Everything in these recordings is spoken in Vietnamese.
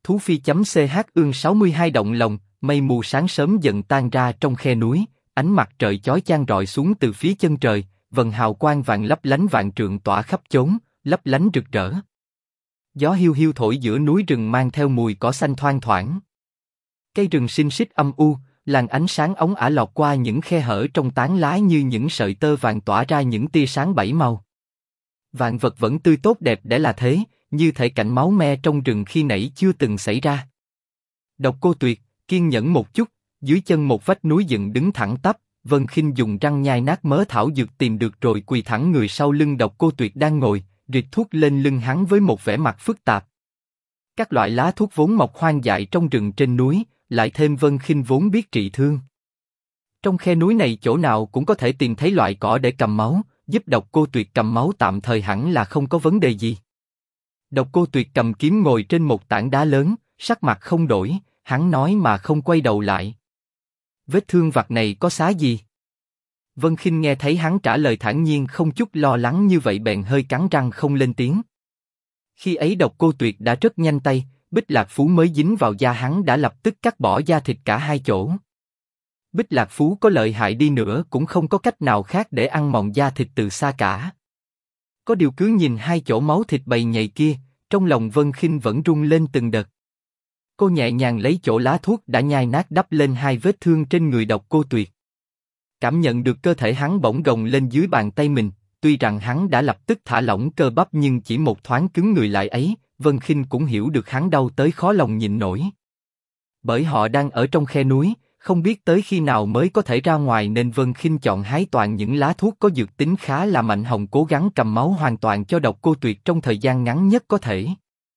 Thú phi.ch ương 62 động lòng, mây mù sáng sớm dần tan ra trong khe núi, ánh mặt trời chói chang rọi xuống từ phía chân trời, vầng hào quang vàng lấp lánh vạn trượng tỏa khắp chốn, lấp lánh rực rỡ. Gió hiu hiu thổi giữa núi rừng mang theo mùi cỏ xanh thoang thoảng. Cây rừng xinh xít âm u, làn ánh sáng óng ả lọt qua những khe hở trong tán lá như những sợi tơ vàng tỏa ra những tia sáng bảy màu. Vạn vật vẫn tươi tốt đẹp để là thế, như thể cảnh máu me trong rừng khi nãy chưa từng xảy ra. Độc Cô Tuyệt, kiên nhẫn một chút, dưới chân một vách núi dựng đứng thẳng tắp, Vân Khinh dùng răng nhai nát mớ thảo dược tìm được rồi quỳ thẳng người sau lưng Độc Cô Tuyệt đang ngồi, rịt thuốc lên lưng hắn với một vẻ mặt phức tạp. Các loại lá thuốc vốn mọc hoang dại trong rừng trên núi, lại thêm Vân Khinh vốn biết trị thương. Trong khe núi này chỗ nào cũng có thể tìm thấy loại cỏ để cầm máu, giúp Độc Cô Tuyệt cầm máu tạm thời hẳn là không có vấn đề gì. Độc Cô Tuyệt cầm kiếm ngồi trên một tảng đá lớn, sắc mặt không đổi, hắn nói mà không quay đầu lại. Vết thương vặt này có xá gì? Vân Khinh nghe thấy hắn trả lời thản nhiên không chút lo lắng như vậy bèn hơi cắn răng không lên tiếng. Khi ấy Độc Cô Tuyệt đã rất nhanh tay, Bích Lạc Phú mới dính vào da hắn đã lập tức cắt bỏ da thịt cả hai chỗ. Bích Lạc Phú có lợi hại đi nữa cũng không có cách nào khác để ăn mòn da thịt từ xa cả. Có điều cứ nhìn hai chỗ máu thịt bầy nhầy kia, trong lòng Vân Khinh vẫn rung lên từng đợt. Cô nhẹ nhàng lấy chỗ lá thuốc đã nhai nát đắp lên hai vết thương trên người Độc Cô Tuyệt. Cảm nhận được cơ thể hắn bỗng gồng lên dưới bàn tay mình, tuy rằng hắn đã lập tức thả lỏng cơ bắp nhưng chỉ một thoáng cứng người lại ấy, Vân Khinh cũng hiểu được hắn đau tới khó lòng nhịn nổi. Bởi họ đang ở trong khe núi, không biết tới khi nào mới có thể ra ngoài nên Vân Khinh chọn hái toàn những lá thuốc có dược tính khá là mạnh hồng cố gắng cầm máu hoàn toàn cho Độc Cô Tuyệt trong thời gian ngắn nhất có thể.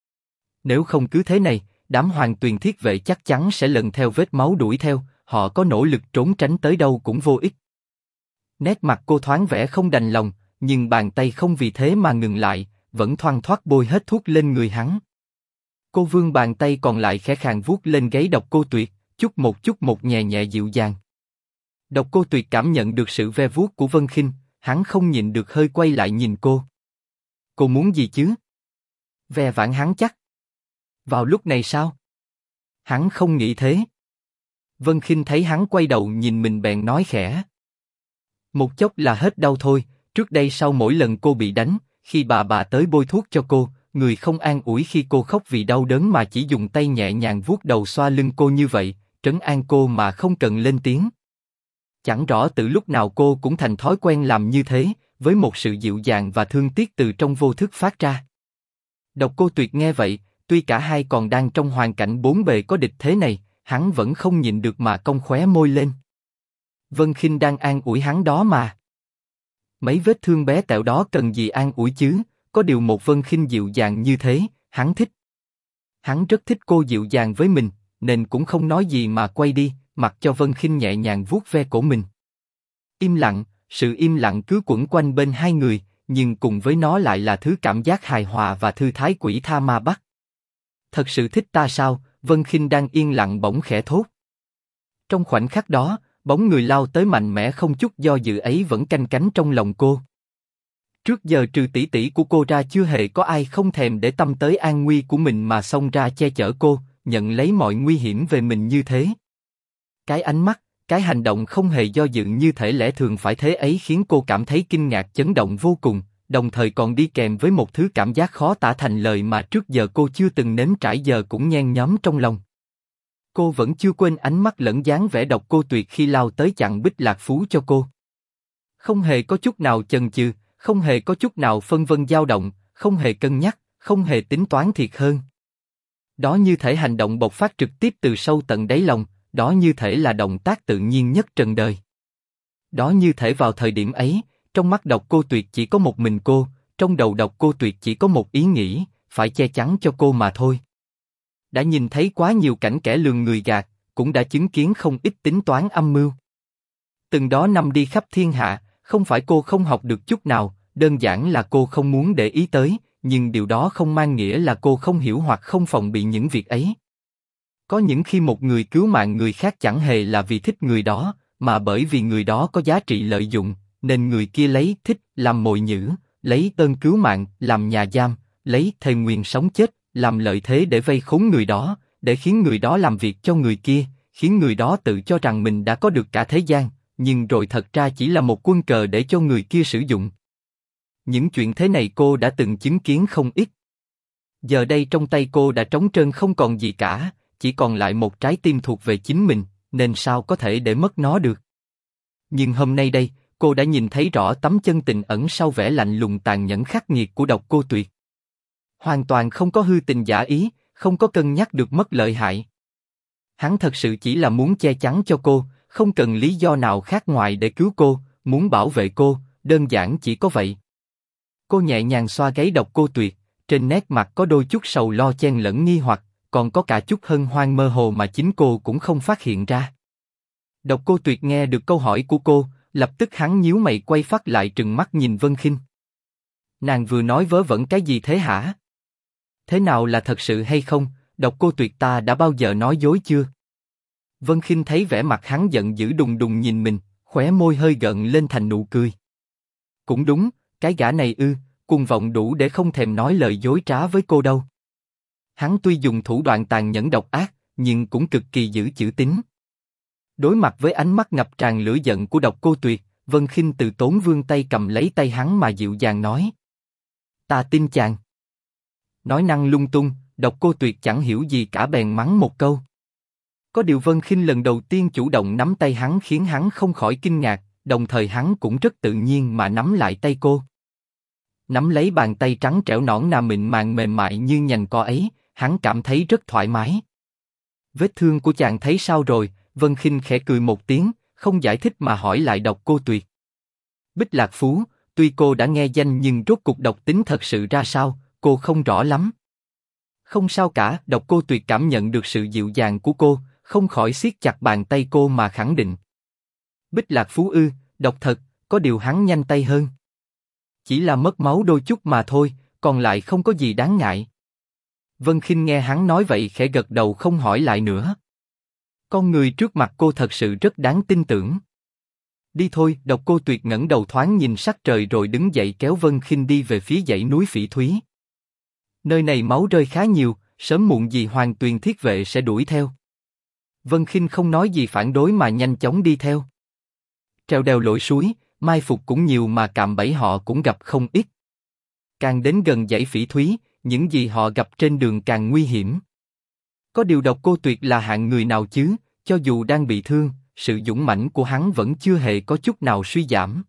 Nếu không cứ thế này, đám Hoàng Tuyền Thiết Vệ chắc chắn sẽ lần theo vết máu đuổi theo, họ có nỗ lực trốn tránh tới đâu cũng vô ích. Nét mặt cô thoáng vẻ không đành lòng, nhưng bàn tay không vì thế mà ngừng lại, vẫn thoăn thoắt bôi hết thuốc lên người hắn. Cô vươn bàn tay còn lại khẽ khàng vuốt lên gáy Độc Cô Tuyệt, chút một nhẹ nhẹ dịu dàng. Độc Cô Tuyệt cảm nhận được sự ve vuốt của Vân Khinh, hắn không nhịn được hơi quay lại nhìn cô. Cô muốn gì chứ? Ve vãn hắn chắc. Vào lúc này sao? Hắn không nghĩ thế. Vân Khinh thấy hắn quay đầu nhìn mình bèn nói khẽ. Một chốc là hết đau thôi, trước đây sau mỗi lần cô bị đánh, khi bà tới bôi thuốc cho cô, người không an ủi khi cô khóc vì đau đớn mà chỉ dùng tay nhẹ nhàng vuốt đầu xoa lưng cô như vậy, trấn an cô mà không cần lên tiếng. Chẳng rõ từ lúc nào cô cũng thành thói quen làm như thế, với một sự dịu dàng và thương tiếc từ trong vô thức phát ra. Độc Cô Tuyệt nghe vậy, tuy cả hai còn đang trong hoàn cảnh bốn bề có địch thế này, hắn vẫn không nhịn được mà cong khóe môi lên. Vân Khinh đang an ủi hắn đó mà. Mấy vết thương bé tẹo đó cần gì an ủi chứ, có điều một Vân Khinh dịu dàng như thế, hắn thích. Hắn rất thích cô dịu dàng với mình, nên cũng không nói gì mà quay đi, mặc cho Vân Khinh nhẹ nhàng vuốt ve cổ mình. Im lặng, sự im lặng cứ quẩn quanh bên hai người, nhưng cùng với nó lại là thứ cảm giác hài hòa và thư thái quỷ tha ma bắt. Thật sự thích ta sao? Vân Khinh đang yên lặng bỗng khẽ thốt. Trong khoảnh khắc đó, bóng người lao tới mạnh mẽ không chút do dự ấy vẫn canh cánh trong lòng cô. Trước giờ trừ tỷ tỷ của cô ra chưa hề có ai không thèm để tâm tới an nguy của mình mà xông ra che chở cô, nhận lấy mọi nguy hiểm về mình như thế. Cái ánh mắt, cái hành động không hề do dự như thể lẽ thường phải thế ấy khiến cô cảm thấy kinh ngạc chấn động vô cùng, đồng thời còn đi kèm với một thứ cảm giác khó tả thành lời mà trước giờ cô chưa từng nếm trải giờ cũng nhen nhóm trong lòng. Cô vẫn chưa quên ánh mắt lẫn dáng vẻ Độc Cô Tuyệt khi lao tới chặn Bích Lạc Phú cho cô. Không hề có chút nào chần chừ, không hề có chút nào phân vân dao động, không hề cân nhắc, không hề tính toán thiệt hơn. Đó như thể hành động bộc phát trực tiếp từ sâu tận đáy lòng, đó như thể là động tác tự nhiên nhất trần đời. Đó như thể vào thời điểm ấy, trong mắt Độc Cô Tuyệt chỉ có một mình cô, trong đầu Độc Cô Tuyệt chỉ có một ý nghĩ, phải che chắn cho cô mà thôi. Đã nhìn thấy quá nhiều cảnh kẻ lường người gạt, cũng đã chứng kiến không ít tính toán âm mưu. Từng đó năm đi khắp thiên hạ, không phải cô không học được chút nào, đơn giản là cô không muốn để ý tới, nhưng điều đó không mang nghĩa là cô không hiểu hoặc không phòng bị những việc ấy. Có những khi một người cứu mạng người khác chẳng hề là vì thích người đó, mà bởi vì người đó có giá trị lợi dụng, nên người kia lấy thích làm mồi nhử, lấy ơn cứu mạng làm nhà giam, lấy thề nguyền sống chết làm lợi thế để vây khốn người đó, để khiến người đó làm việc cho người kia, khiến người đó tự cho rằng mình đã có được cả thế gian, nhưng rồi thật ra chỉ là một quân cờ để cho người kia sử dụng. Những chuyện thế này cô đã từng chứng kiến không ít. Giờ đây trong tay cô đã trống trơn không còn gì cả, chỉ còn lại một trái tim thuộc về chính mình, nên sao có thể để mất nó được. Nhưng hôm nay đây, cô đã nhìn thấy rõ tấm chân tình ẩn sau vẻ lạnh lùng tàn nhẫn khắc nghiệt của Độc Cô Tuyệt. Hoàn toàn không có hư tình giả ý, không có cân nhắc được mất lợi hại. Hắn thật sự chỉ là muốn che chắn cho cô, không cần lý do nào khác ngoài để cứu cô, muốn bảo vệ cô, đơn giản chỉ có vậy. Cô nhẹ nhàng xoa gáy Độc Cô Tuyệt, trên nét mặt có đôi chút sầu lo chen lẫn nghi hoặc, còn có cả chút hân hoan mơ hồ mà chính cô cũng không phát hiện ra. Độc Cô Tuyệt nghe được câu hỏi của cô, lập tức hắn nhíu mày quay phắt lại trừng mắt nhìn Vân Khinh. Nàng vừa nói vớ vẩn cái gì thế hả? Thế nào là thật sự hay không? Độc Cô Tuyệt, ta đã bao giờ nói dối chưa? Vân Khinh thấy vẻ mặt hắn giận dữ đùng đùng nhìn mình, khóe môi hơi gợn lên thành nụ cười. Cũng đúng, cái gã này cuồng vọng đủ để không thèm nói lời dối trá với cô đâu. Hắn tuy dùng thủ đoạn tàn nhẫn độc ác, nhưng cũng cực kỳ giữ chữ tín. Đối mặt với ánh mắt ngập tràn lửa giận của Độc Cô Tuyệt, Vân Khinh từ tốn vươn tay cầm lấy tay hắn mà dịu dàng nói: Ta tin chàng. Nói năng lung tung, Độc Cô Tuyệt chẳng hiểu gì cả bèn mắng một câu. Có điều Vân Khinh lần đầu tiên chủ động nắm tay hắn khiến hắn không khỏi kinh ngạc, đồng thời hắn cũng rất tự nhiên mà nắm lại tay cô. Nắm lấy bàn tay trắng trẻo nõn nà mịn màng mềm mại như nhành cỏ ấy, hắn cảm thấy rất thoải mái. Vết thương của chàng thấy sao rồi? Vân Khinh khẽ cười một tiếng, không giải thích mà hỏi lại Độc Cô Tuyệt. Bích Lạc Phú, tuy cô đã nghe danh nhưng rốt cục độc tính thật sự ra sao, cô không rõ lắm. Không sao cả, Độc Cô Tuyệt cảm nhận được sự dịu dàng của cô, không khỏi siết chặt bàn tay cô mà khẳng định. Bích Lạc Phú độc thật, có điều hắn nhanh tay hơn. Chỉ là mất máu đôi chút mà thôi, còn lại không có gì đáng ngại. Vân Khinh nghe hắn nói vậy khẽ gật đầu không hỏi lại nữa. Con người trước mặt cô thật sự rất đáng tin tưởng. Đi thôi, Độc Cô Tuyệt ngẩng đầu thoáng nhìn sắc trời rồi đứng dậy kéo Vân Khinh đi về phía dãy núi Phỉ Thúy. Nơi này máu rơi khá nhiều, sớm muộn gì Hoàng Tuyền Thiết Vệ sẽ đuổi theo. Vân Khinh không nói gì phản đối mà nhanh chóng đi theo. Trèo đèo lội suối, mai phục cũng nhiều mà cạm bẫy họ cũng gặp không ít. Càng đến gần dãy Phỉ Thúy, những gì họ gặp trên đường càng nguy hiểm. Có điều Độc Cô Tuyệt là hạng người nào chứ, cho dù đang bị thương, sự dũng mãnh của hắn vẫn chưa hề có chút nào suy giảm.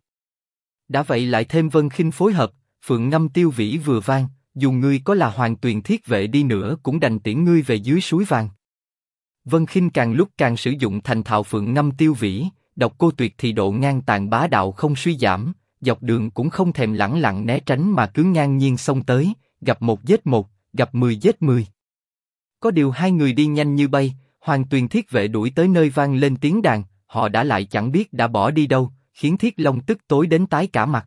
Đã vậy lại thêm Vân Khinh phối hợp, phượng ngâm tiêu vĩ vừa vang, dù ngươi có là Hoàng Tuyền Thiết Vệ đi nữa cũng đành tiễn ngươi về dưới suối vàng. Vân Khinh càng lúc càng sử dụng thành thạo phượng ngâm tiêu vĩ, Độc Cô Tuyệt thì độ ngang tàn bá đạo không suy giảm, dọc đường cũng không thèm lẳng lặng né tránh mà cứ ngang nhiên xông tới, gặp một giết một, gặp 10 giết 10. Có điều hai người đi nhanh như bay, Hoàng Tuyền Thiết Vệ đuổi tới nơi vang lên tiếng đàn, họ đã lại chẳng biết đã bỏ đi đâu, khiến Thiết Long tức tối đến tái cả mặt.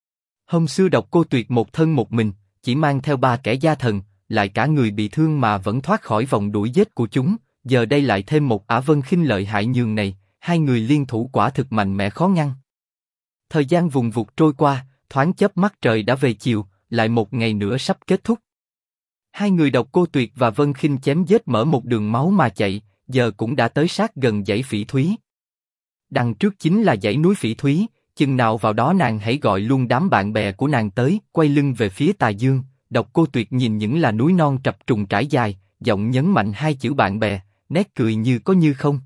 Hôm xưa Độc Cô Tuyệt một thân một mình, chỉ mang theo 3 kẻ gia thần, lại cả người bị thương mà vẫn thoát khỏi vòng đuổi giết của chúng, giờ đây lại thêm một Ả Vân Khinh lợi hại nhường này, hai người liên thủ quả thực mạnh mẽ khó ngăn. Thời gian vùng vụt trôi qua, thoáng chớp mắt trời đã về chiều, lại một ngày nữa sắp kết thúc. Hai người Độc Cô Tuyệt và Vân Khinh chém giết mở một đường máu mà chạy, giờ cũng đã tới sát gần dãy Phỉ Thúy. Đằng trước chính là dãy núi Phỉ Thúy, chừng nào vào đó nàng hãy gọi luôn đám bạn bè của nàng tới, quay lưng về phía Tà Dương. Độc Cô Tuyệt nhìn những là núi non trập trùng trải dài, giọng nhấn mạnh hai chữ bạn bè, nét cười như có như không.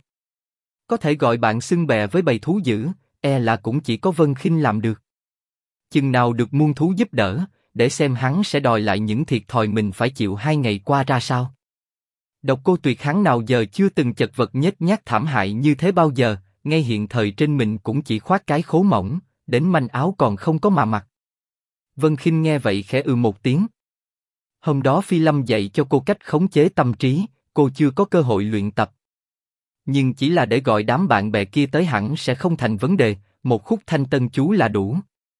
Có thể gọi bạn xưng bè với bầy thú dữ, e là cũng chỉ có Vân Khinh làm được. Chừng nào được muôn thú giúp đỡ, để xem hắn sẽ đòi lại những thiệt thòi mình phải chịu 2 ngày qua ra sao. Độc Cô Tuyệt hắn nào giờ chưa từng chật vật nhếch nhác thảm hại như thế bao giờ, ngay hiện thời trên mình cũng chỉ khoác cái khố mỏng, đến manh áo còn không có mà mặc. Vân Khinh nghe vậy khẽ một tiếng. Hôm đó Phi Lâm dạy cho cô cách khống chế tâm trí, cô chưa có cơ hội luyện tập. Nhưng chỉ là để gọi đám bạn bè kia tới hẳn sẽ không thành vấn đề, một khúc thanh tân chú là đủ.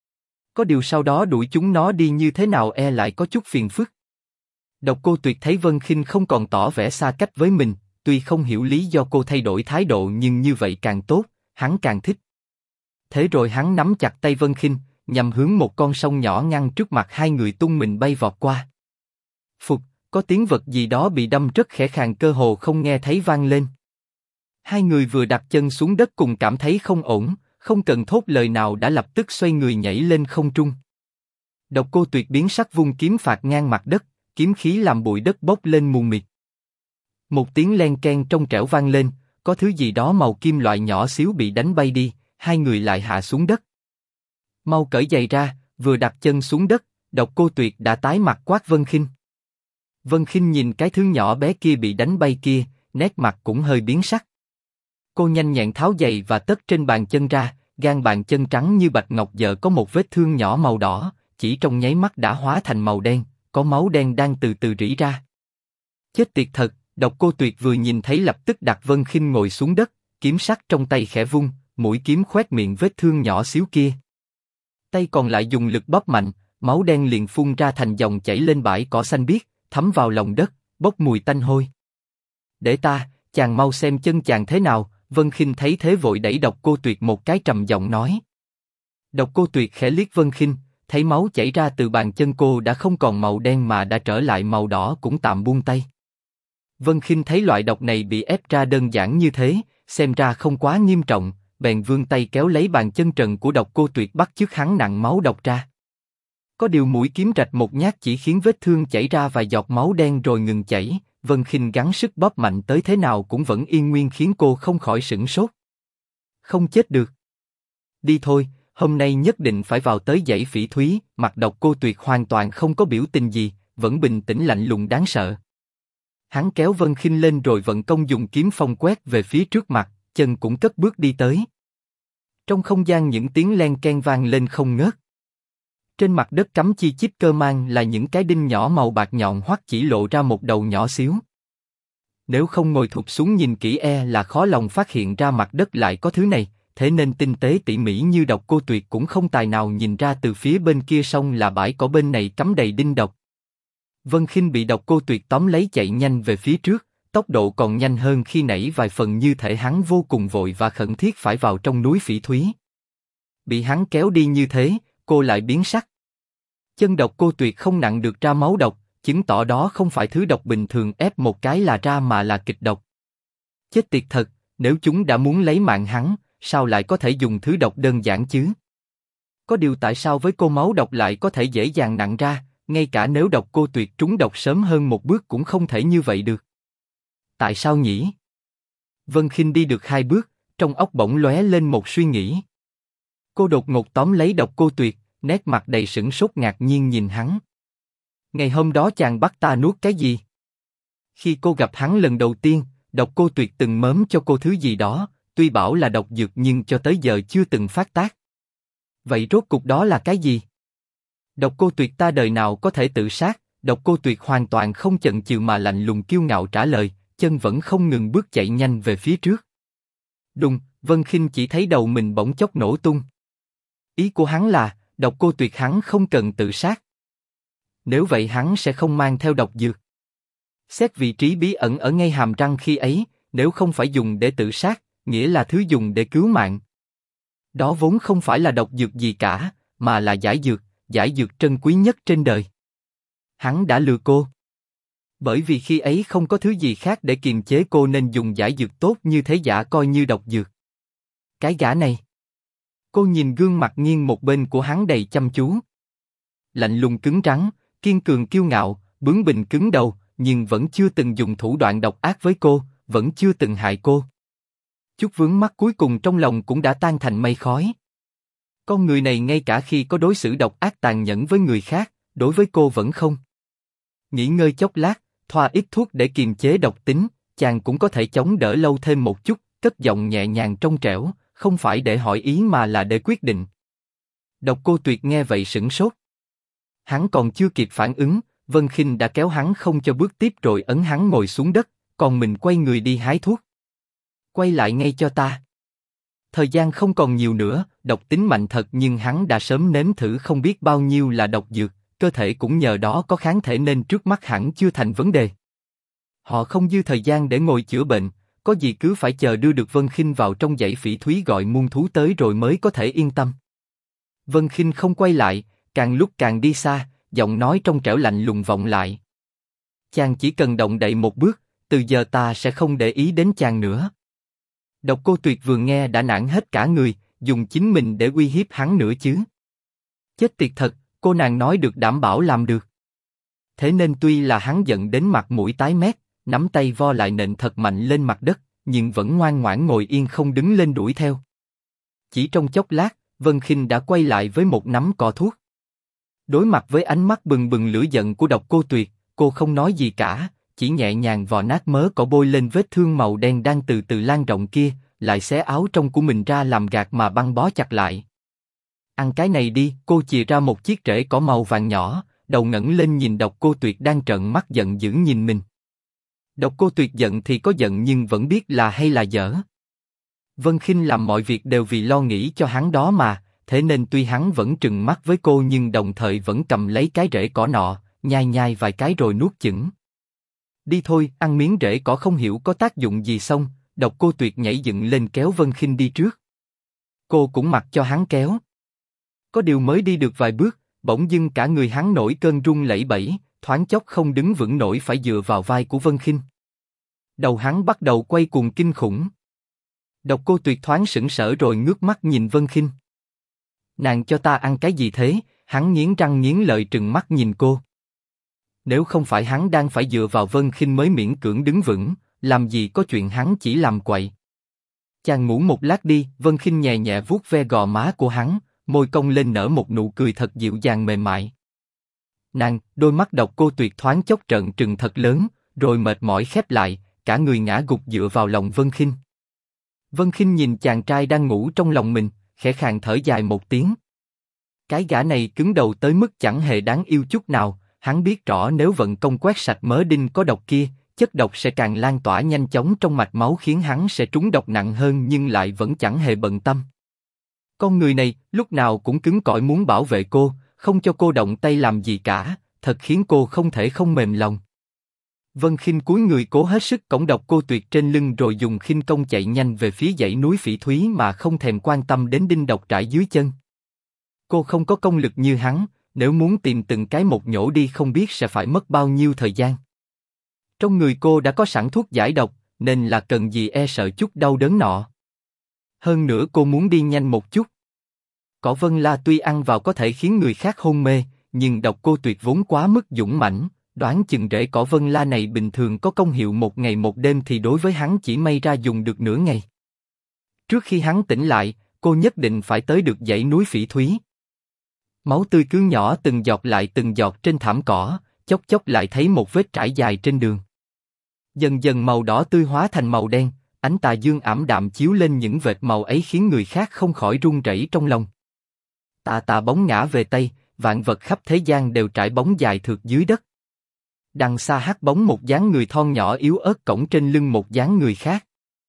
Có điều sau đó đuổi chúng nó đi như thế nào e lại có chút phiền phức. Độc Cô Tuyệt thấy Vân Khinh không còn tỏ vẻ xa cách với mình, tuy không hiểu lý do cô thay đổi thái độ nhưng như vậy càng tốt, hắn càng thích. Thế rồi hắn nắm chặt tay Vân Khinh, nhằm hướng một con sông nhỏ ngăn trước mặt hai người tung mình bay vọt qua. Phục, có tiếng vật gì đó bị đâm rất khẽ khàng cơ hồ không nghe thấy vang lên. Hai người vừa đặt chân xuống đất cùng cảm thấy không ổn, không cần thốt lời nào đã lập tức xoay người nhảy lên không trung. Độc Cô Tuyệt biến sắc vung kiếm phạt ngang mặt đất, kiếm khí làm bụi đất bốc lên mù mịt. Một tiếng len keng trong trẻo vang lên, có thứ gì đó màu kim loại nhỏ xíu bị đánh bay đi, hai người lại hạ xuống đất. Mau cởi giày ra, vừa đặt chân xuống đất, Độc Cô Tuyệt đã tái mặt quát Vân Khinh. Vân Khinh nhìn cái thứ nhỏ bé kia bị đánh bay kia, nét mặt cũng hơi biến sắc. Cô nhanh nhẹn tháo giày và tất trên bàn chân ra, gan bàn chân trắng như bạch ngọc giờ có một vết thương nhỏ màu đỏ, chỉ trong nháy mắt đã hóa thành màu đen, có máu đen đang từ từ rỉ ra. Chết tiệt thật, Độc Cô Tuyệt vừa nhìn thấy lập tức đặt Vân Khinh ngồi xuống đất, kiếm sắc trong tay khẽ vung, mũi kiếm khoét miệng vết thương nhỏ xíu kia. Tay còn lại dùng lực bóp mạnh, máu đen liền phun ra thành dòng chảy lên bãi cỏ xanh biếc, thấm vào lòng đất, bốc mùi tanh hôi. Để ta, chàng mau xem chân chàng thế nào. Vân Khinh thấy thế vội đẩy Độc Cô Tuyệt một cái trầm giọng nói. Độc Cô Tuyệt khẽ liếc Vân Khinh, thấy máu chảy ra từ bàn chân cô đã không còn màu đen mà đã trở lại màu đỏ cũng tạm buông tay. Vân Khinh thấy loại độc này bị ép ra đơn giản như thế, xem ra không quá nghiêm trọng, bèn vươn tay kéo lấy bàn chân trần của Độc Cô Tuyệt bắt chước hắn nặng máu độc ra. Có điều mũi kiếm rạch một nhát chỉ khiến vết thương chảy ra vài giọt máu đen rồi ngừng chảy. Vân Khinh gắng sức bóp mạnh tới thế nào cũng vẫn yên nguyên khiến cô không khỏi sửng sốt. Không chết được. Đi thôi, hôm nay nhất định phải vào tới dãy Phỉ Thúy. Mặt Độc Cô Tuyệt hoàn toàn không có biểu tình gì, vẫn bình tĩnh lạnh lùng đáng sợ. Hắn kéo Vân Khinh lên rồi vận công dùng kiếm phong quét về phía trước mặt, chân cũng cất bước đi tới. Trong không gian những tiếng len keng vang lên không ngớt. Trên mặt đất cắm chi chít cơ mang là những cái đinh nhỏ màu bạc nhọn hoắt chỉ lộ ra một đầu nhỏ xíu. Nếu không ngồi thụp xuống nhìn kỹ là khó lòng phát hiện ra mặt đất lại có thứ này, thế nên tinh tế tỉ mỉ như Độc Cô Tuyệt cũng không tài nào nhìn ra từ phía bên kia sông là bãi cỏ bên này cắm đầy đinh độc. Vân Khinh bị Độc Cô Tuyệt tóm lấy chạy nhanh về phía trước, tốc độ còn nhanh hơn khi nãy vài phần như thể hắn vô cùng vội và khẩn thiết phải vào trong núi Phỉ Thúy. Bị hắn kéo đi như thế, cô lại biến sắc. Chân Độc Cô Tuyệt không nặng được ra máu độc, chứng tỏ đó không phải thứ độc bình thường ép một cái là ra mà là kịch độc. Chết tiệt thật, nếu chúng đã muốn lấy mạng hắn, sao lại có thể dùng thứ độc đơn giản chứ? Có điều tại sao với cô máu độc lại có thể dễ dàng nặng ra, ngay cả nếu Độc Cô Tuyệt trúng độc sớm hơn một bước cũng không thể như vậy được. Tại sao nhỉ? Vân Khinh đi được 2 bước, trong óc bỗng lóe lên một suy nghĩ. Cô đột ngột tóm lấy Độc Cô Tuyệt, nét mặt đầy sửng sốt ngạc nhiên nhìn hắn. Ngày hôm đó chàng bắt ta nuốt cái gì? Khi cô gặp hắn lần đầu tiên, Độc Cô Tuyệt từng mớm cho cô thứ gì đó, tuy bảo là độc dược nhưng cho tới giờ chưa từng phát tác. Vậy rốt cục đó là cái gì? Độc Cô Tuyệt ta đời nào có thể tự sát? Độc Cô Tuyệt hoàn toàn không chần chừ mà lạnh lùng kiêu ngạo trả lời, chân vẫn không ngừng bước chạy nhanh về phía trước. Đùng, Vân Khinh chỉ thấy đầu mình bỗng chốc nổ tung. Ý của hắn là, Độc Cô Tuyệt hắn không cần tự sát. Nếu vậy hắn sẽ không mang theo độc dược. Xét vị trí bí ẩn ở ngay hàm răng khi ấy, nếu không phải dùng để tự sát, nghĩa là thứ dùng để cứu mạng. Đó vốn không phải là độc dược gì cả, mà là giải dược trân quý nhất trên đời. Hắn đã lừa cô. Bởi vì khi ấy không có thứ gì khác để kiềm chế cô nên dùng giải dược tốt như thế giả coi như độc dược. Cái gã này. Cô nhìn gương mặt nghiêng một bên của hắn đầy chăm chú. Lạnh lùng cứng rắn, kiên cường kiêu ngạo, bướng bỉnh cứng đầu, nhưng vẫn chưa từng dùng thủ đoạn độc ác với cô, vẫn chưa từng hại cô. Chút vướng mắc cuối cùng trong lòng cũng đã tan thành mây khói. Con người này ngay cả khi có đối xử độc ác tàn nhẫn với người khác, đối với cô vẫn không. Nghỉ ngơi chốc lát, thoa ít thuốc để kiềm chế độc tính, chàng cũng có thể chống đỡ lâu thêm một chút, cất giọng nhẹ nhàng trong trẻo, không phải để hỏi ý mà là để quyết định. Độc Cô Tuyệt nghe vậy sửng sốt. Hắn còn chưa kịp phản ứng, Vân Khinh đã kéo hắn không cho bước tiếp rồi ấn hắn ngồi xuống đất, còn mình quay người đi hái thuốc. Quay lại ngay cho ta. Thời gian không còn nhiều nữa, độc tính mạnh thật nhưng hắn đã sớm nếm thử không biết bao nhiêu là độc dược, cơ thể cũng nhờ đó có kháng thể nên trước mắt hẳn chưa thành vấn đề. Họ không dư thời gian để ngồi chữa bệnh, có gì cứ phải chờ đưa được Vân Khinh vào trong dãy Phỉ Thúy gọi muôn thú tới rồi mới có thể yên tâm. Vân Khinh không quay lại, càng lúc càng đi xa, giọng nói trong trẻo lạnh lùng vọng lại. Chàng chỉ cần động đậy một bước, từ giờ ta sẽ không để ý đến chàng nữa. Độc Cô Tuyệt vừa nghe đã nản hết cả người, dùng chính mình để uy hiếp hắn nữa chứ. Chết tiệt thật, cô nàng nói được đảm bảo làm được. Thế nên tuy là hắn giận đến mặt mũi tái mét, nắm tay vo lại nện thật mạnh lên mặt đất, nhưng vẫn ngoan ngoãn ngồi yên không đứng lên đuổi theo. Chỉ trong chốc lát, Vân Khinh đã quay lại với một nắm cỏ thuốc. Đối mặt với ánh mắt bừng bừng lửa giận của Độc Cô Tuyệt, cô không nói gì cả, chỉ nhẹ nhàng vò nát mớ cỏ bôi lên vết thương màu đen đang từ từ lan rộng kia, lại xé áo trong của mình ra làm gạt mà băng bó chặt lại. Ăn cái này đi, cô chìa ra một chiếc rễ cỏ màu vàng nhỏ, đầu ngẩng lên nhìn Độc Cô Tuyệt đang trợn mắt giận dữ nhìn mình. Độc Cô Tuyệt giận thì có giận nhưng vẫn biết là hay là dở. Vân Khinh làm mọi việc đều vì lo nghĩ cho hắn đó mà, thế nên tuy hắn vẫn trừng mắt với cô nhưng đồng thời vẫn cầm lấy cái rễ cỏ nọ, nhai nhai vài cái rồi nuốt chửng. Đi thôi, ăn miếng rễ cỏ không hiểu có tác dụng gì xong, Độc Cô Tuyệt nhảy dựng lên kéo Vân Khinh đi trước. Cô cũng mặc cho hắn kéo. Có điều mới đi được vài bước, bỗng dưng cả người hắn nổi cơn run lẩy bẩy, thoáng chốc không đứng vững nổi phải dựa vào vai của Vân Khinh. Đầu hắn bắt đầu quay cuồng kinh khủng. Độc Cô Tuyệt thoáng sững sờ rồi ngước mắt nhìn Vân Khinh. Nàng cho ta ăn cái gì thế? Hắn nghiến răng nghiến lợi trừng mắt nhìn cô. Nếu không phải hắn đang phải dựa vào Vân Khinh mới miễn cưỡng đứng vững, làm gì có chuyện hắn chỉ làm quậy. Chàng ngủ một lát đi, Vân Khinh nhẹ nhẹ vuốt ve gò má của hắn, môi cong lên nở một nụ cười thật dịu dàng mềm mại. Nàng, đôi mắt Độc Cô Tuyệt thoáng chốc trợn trừng thật lớn, rồi mệt mỏi khép lại, cả người ngã gục dựa vào lòng Vân Khinh. Vân Khinh nhìn chàng trai đang ngủ trong lòng mình, khẽ khàng thở dài một tiếng. Cái gã này cứng đầu tới mức chẳng hề đáng yêu chút nào, hắn biết rõ nếu vận công quét sạch mớ đinh có độc kia, chất độc sẽ càng lan tỏa nhanh chóng trong mạch máu khiến hắn sẽ trúng độc nặng hơn nhưng lại vẫn chẳng hề bận tâm. Con người này lúc nào cũng cứng cỏi muốn bảo vệ cô, không cho cô động tay làm gì cả, thật khiến cô không thể không mềm lòng. Vân Khinh cúi người cố hết sức cõng Độc Cô Tuyệt trên lưng rồi dùng khinh công chạy nhanh về phía dãy núi Phỉ Thúy mà không thèm quan tâm đến đinh độc trải dưới chân. Cô không có công lực như hắn, nếu muốn tìm từng cái một nhổ đi không biết sẽ phải mất bao nhiêu thời gian. Trong người cô đã có sẵn thuốc giải độc, nên là cần gì e sợ chút đau đớn nọ. Hơn nữa cô muốn đi nhanh một chút. Cỏ Vân La tuy ăn vào có thể khiến người khác hôn mê, nhưng Độc Cô Tuyệt vốn quá mức dũng mãnh, đoán chừng rễ cỏ Vân La này bình thường có công hiệu một ngày một đêm thì đối với hắn chỉ may ra dùng được nửa ngày. Trước khi hắn tỉnh lại, cô nhất định phải tới được dãy núi Phỉ Thúy. Máu tươi cứ nhỏ từng giọt lại từng giọt trên thảm cỏ, chốc chốc lại thấy một vết trải dài trên đường. Dần dần màu đỏ tươi hóa thành màu đen, ánh tà dương ảm đạm chiếu lên những vệt màu ấy khiến người khác không khỏi run rẩy trong lòng. Tà tà bóng ngã về Tây, vạn vật khắp thế gian đều trải bóng dài thượt dưới đất. Đằng xa hắt bóng một dáng người thon nhỏ yếu ớt cõng trên lưng một dáng người khác.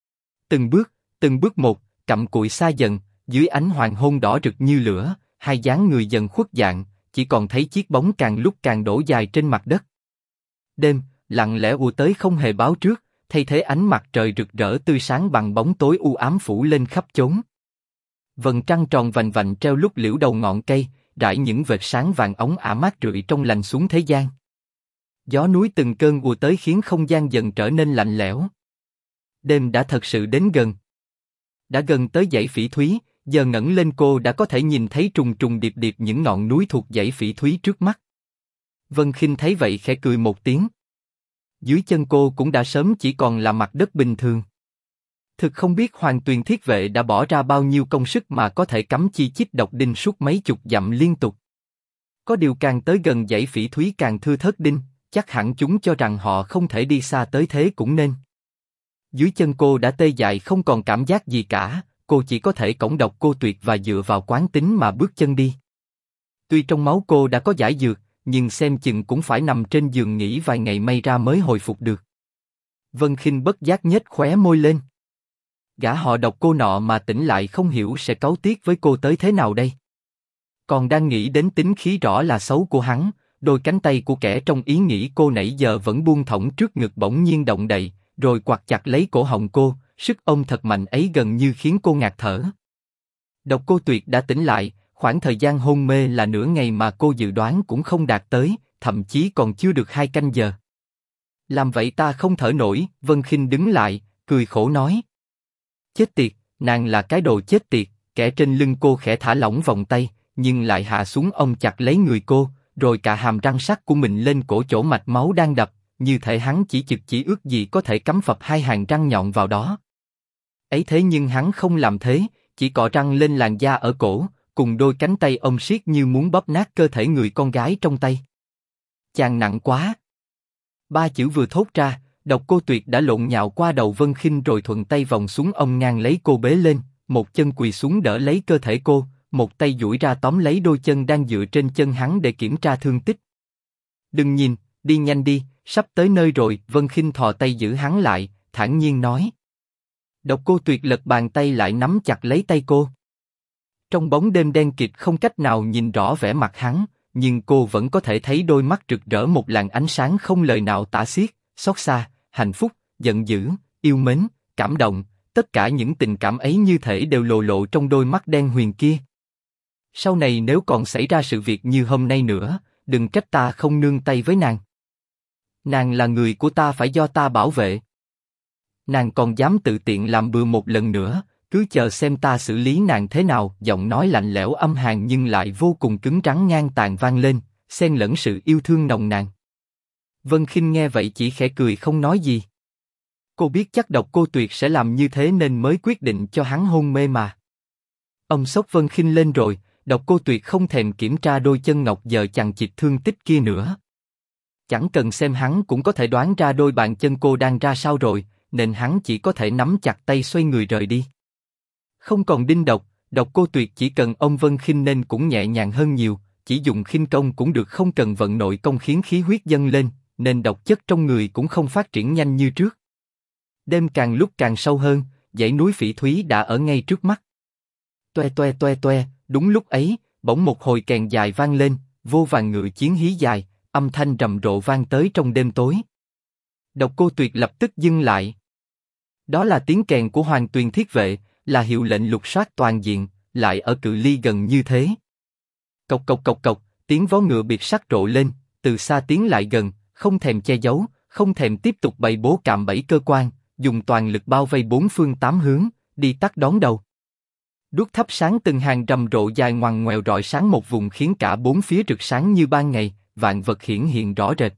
Từng bước một, cặm cụi xa dần, dưới ánh hoàng hôn đỏ rực như lửa, hai dáng người dần khuất dạng, chỉ còn thấy chiếc bóng càng lúc càng đổ dài trên mặt đất. Đêm, lặng lẽ ùa tới không hề báo trước, thay thế ánh mặt trời rực rỡ tươi sáng bằng bóng tối u ám phủ lên khắp chốn. Vầng trăng tròn vành vạnh treo lúc liễu đầu ngọn cây, rải những vệt sáng vàng óng ả mát rượi trong lành xuống thế gian. Gió núi từng cơn ùa tới khiến không gian dần trở nên lạnh lẽo. Đêm đã thật sự đến gần. Đã gần tới dãy Phỉ Thúy, giờ ngẩng lên cô đã có thể nhìn thấy trùng trùng điệp điệp những ngọn núi thuộc dãy Phỉ Thúy trước mắt. Vân Khinh thấy vậy khẽ cười một tiếng. Dưới chân cô cũng đã sớm chỉ còn là mặt đất bình thường. Thực không biết Hoàng Tuyền Thiết Vệ đã bỏ ra bao nhiêu công sức mà có thể cắm chi chít độc đinh suốt mấy chục dặm liên tục. Có điều càng tới gần dãy Phỉ Thúy càng thưa thớt đinh, chắc hẳn chúng cho rằng họ không thể đi xa tới thế cũng nên. Dưới chân cô đã tê dại không còn cảm giác gì cả, cô chỉ có thể cõng Độc Cô Tuyệt và dựa vào quán tính mà bước chân đi. Tuy trong máu cô đã có giải dược, nhưng xem chừng cũng phải nằm trên giường nghỉ vài ngày may ra mới hồi phục được. Vân Khinh bất giác nhếch khóe môi lên. Gã họ Độc cô nọ mà tỉnh lại không hiểu sẽ cáu tiết với cô tới thế nào đây. Còn đang nghĩ đến tính khí rõ là xấu của hắn, đôi cánh tay của kẻ trong ý nghĩ cô nãy giờ vẫn buông thõng trước ngực bỗng nhiên động đậy, rồi quặt chặt lấy cổ họng cô, sức ôm thật mạnh ấy gần như khiến cô ngạt thở. Độc Cô Tuyệt đã tỉnh lại, khoảng thời gian hôn mê là nửa ngày mà cô dự đoán cũng không đạt tới, thậm chí còn chưa được 2 canh giờ. Làm vậy ta không thở nổi. Vân Khinh đứng lại, cười khổ nói. Chết tiệt, nàng là cái đồ chết tiệt. Kẻ trên lưng cô khẽ thả lỏng vòng tay, nhưng lại hạ xuống ôm chặt lấy người cô, rồi cả hàm răng sắc của mình lên cổ chỗ mạch máu đang đập, như thể hắn chỉ ước gì có thể cắm phập hai hàng răng nhọn vào đó. Ấy thế nhưng hắn không làm thế, chỉ cọ răng lên làn da ở cổ, cùng đôi cánh tay ôm siết như muốn bóp nát cơ thể người con gái trong tay. Chàng nặng quá. Ba chữ vừa thốt ra, Độc Cô Tuyệt đã lộn nhào qua đầu Vân Khinh rồi thuận tay vòng xuống ôm ngang lấy cô bế lên, một chân quỳ xuống đỡ lấy cơ thể cô, một tay duỗi ra tóm lấy đôi chân đang dựa trên chân hắn để kiểm tra thương tích. Đừng nhìn, đi nhanh đi, sắp tới nơi rồi. Vân Khinh thò tay giữ hắn lại, thản nhiên nói. Độc Cô Tuyệt lật bàn tay lại nắm chặt lấy tay cô. Trong bóng đêm đen kịt không cách nào nhìn rõ vẻ mặt hắn, nhưng cô vẫn có thể thấy đôi mắt rực rỡ một làn ánh sáng không lời nào tả xiết, xót xa, hạnh phúc, giận dữ, yêu mến, cảm động, tất cả những tình cảm ấy như thể đều lộ lộ trong đôi mắt đen huyền kia. Sau này nếu còn xảy ra sự việc như hôm nay nữa, đừng trách ta không nương tay với nàng. Nàng là người của ta, phải do ta bảo vệ. Nàng còn dám tự tiện làm bừa một lần nữa, cứ chờ xem ta xử lý nàng thế nào. Giọng nói lạnh lẽo âm hàn nhưng lại vô cùng cứng rắn ngang tàn vang lên, xen lẫn sự yêu thương nồng nàn. Vân Khinh nghe vậy chỉ khẽ cười không nói gì. Cô biết chắc Độc Cô Tuyệt sẽ làm như thế nên mới quyết định cho hắn hôn mê mà. Ông xốc Vân Khinh lên rồi, Độc Cô Tuyệt không thèm kiểm tra đôi chân ngọc giờ chằng chịt thương tích kia nữa. Chẳng cần xem hắn cũng có thể đoán ra đôi bàn chân cô đang ra sao rồi, nên hắn chỉ có thể nắm chặt tay xoay người rời đi. Không còn đinh độc, Độc Cô Tuyệt chỉ cần ôm Vân Khinh nên cũng nhẹ nhàng hơn nhiều, chỉ dùng khinh công cũng được, không cần vận nội công khiến khí huyết dâng lên, nên độc chất trong người cũng không phát triển nhanh như trước. Đêm càng lúc càng sâu hơn, dãy núi Phỉ Thúy đã ở ngay trước mắt. Toe toe toe toe, đúng lúc ấy, bỗng một hồi kèn dài vang lên, vô vàn ngựa chiến hí dài, âm thanh rầm rộ vang tới trong đêm tối. Độc Cô Tuyệt lập tức dừng lại. Đó là tiếng kèn của Hoàng Tuyền Thiết Vệ, là hiệu lệnh lục soát toàn diện, lại ở cự ly gần như thế. Cộc cộc cộc cộc, tiếng vó ngựa biệt sắc rộ lên, từ xa tiến lại gần, không thèm che giấu, không thèm tiếp tục bày bố cạm bẫy cơ quan, dùng toàn lực bao vây bốn phương tám hướng, đi tắt đón đầu. Đuốc thắp sáng từng hàng rầm rộ dài ngoằn ngoèo rọi sáng một vùng khiến cả bốn phía rực sáng như ban ngày, vạn vật hiển hiện rõ rệt.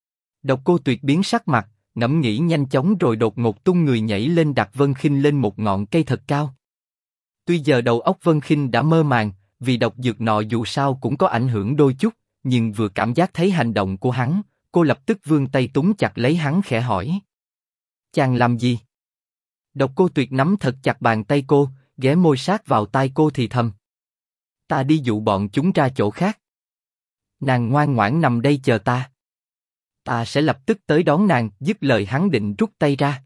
Độc Cô Tuyệt biến sắc mặt, ngẫm nghĩ nhanh chóng rồi đột ngột tung người nhảy lên đặt Vân Khinh lên một ngọn cây thật cao. Tuy giờ đầu óc Vân Khinh đã mơ màng, vì độc dược nọ dù sao cũng có ảnh hưởng đôi chút, nhưng vừa cảm giác thấy hành động của hắn, cô lập tức vươn tay túm chặt lấy hắn khẽ hỏi. Chàng làm gì? Độc Cô Tuyệt nắm thật chặt bàn tay cô, ghé môi sát vào tai cô thì thầm. Ta đi dụ bọn chúng ra chỗ khác. Nàng ngoan ngoãn nằm đây chờ ta. Ta sẽ lập tức tới đón nàng. Dứt lời hắn định rút tay ra.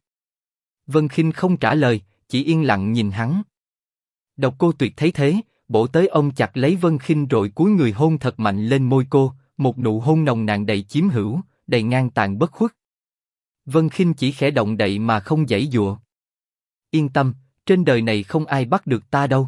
Vân Khinh không trả lời, chỉ yên lặng nhìn hắn. Độc Cô Tuyệt thấy thế, bổ tới ôm chặt lấy Vân Khinh rồi cúi người hôn thật mạnh lên môi cô, một nụ hôn nồng nàn đầy chiếm hữu, đầy ngang tàn bất khuất. Vân Khinh chỉ khẽ động đậy mà không giãy giụa. Yên tâm, trên đời này không ai bắt được ta đâu.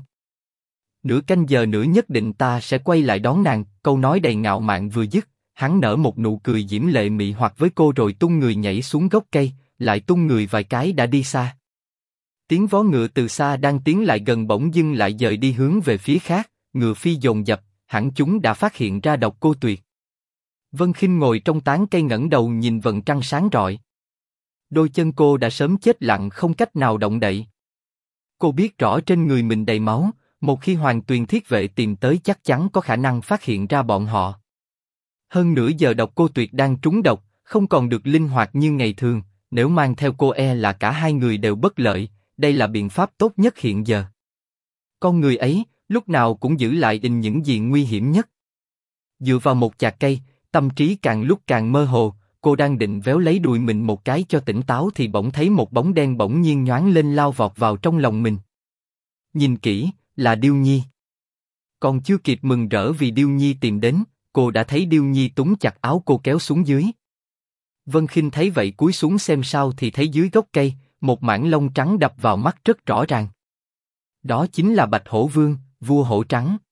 Nửa canh giờ nữa nhất định ta sẽ quay lại đón nàng. Câu nói đầy ngạo mạn vừa dứt, hắn nở một nụ cười diễm lệ mị hoặc với cô rồi tung người nhảy xuống gốc cây, lại tung người vài cái đã đi xa. Tiếng vó ngựa từ xa đang tiến lại gần bỗng dưng lại dời đi hướng về phía khác, ngựa phi dồn dập, hẳn chúng đã phát hiện ra Độc Cô Tuyệt. Vân Khinh ngồi trong tán cây ngẩng đầu nhìn vầng trăng sáng rọi. Đôi chân cô đã sớm chết lặng không cách nào động đậy. Cô biết rõ trên người mình đầy máu, một khi Hoàng Tuyền Thiết Vệ tìm tới chắc chắn có khả năng phát hiện ra bọn họ. Hơn nữa giờ Độc Cô Tuyệt đang trúng độc, không còn được linh hoạt như ngày thường, nếu mang theo cô là cả hai người đều bất lợi, đây là biện pháp tốt nhất hiện giờ. Con người ấy, lúc nào cũng giữ lại những gì nguy hiểm nhất. Dựa vào một chạc cây, tâm trí càng lúc càng mơ hồ, cô đang định véo lấy đùi mình một cái cho tỉnh táo thì bỗng thấy một bóng đen bỗng nhiên nhoáng lên lao vọt vào trong lòng mình. Nhìn kỹ, là Điêu Nhi. Còn chưa kịp mừng rỡ vì Điêu Nhi tìm đến, cô đã thấy Điêu Nhi túm chặt áo cô kéo xuống dưới. Vân Khinh thấy vậy cúi xuống xem sao thì thấy dưới gốc cây, một mảng lông trắng đập vào mắt rất rõ ràng. Đó chính là Bạch Hổ Vương, vua hổ trắng.